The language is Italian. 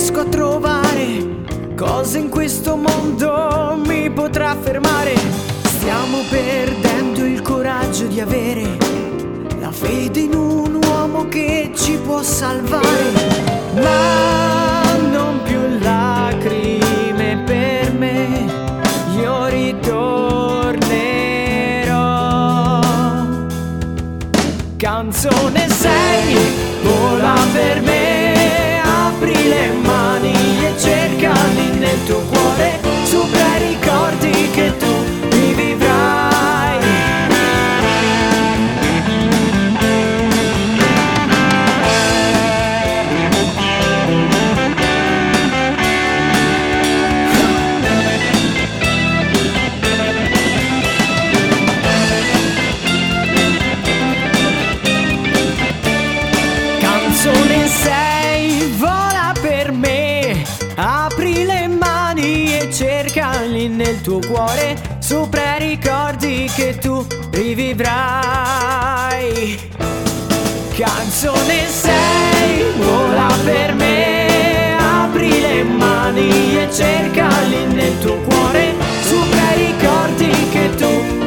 riesco a trovare cosa in questo mondo mi potrà fermare. Stiamo perdendo il coraggio di avere la fede in un uomo che ci può salvare. Ma non più lacrime per me, io ritornerò. Canzone sei, vola per me, apri le mani e cercali nel tuo cuore, sopra i ricordi che tu rivivrai. Canzone sei, vola per me, apri le mani e cercali nel tuo cuore, sopra i ricordi che tu rivivrai. Canzone sei, vola per me, apri le mani e cercali nel tuo cuore, sopra i ricordi che tu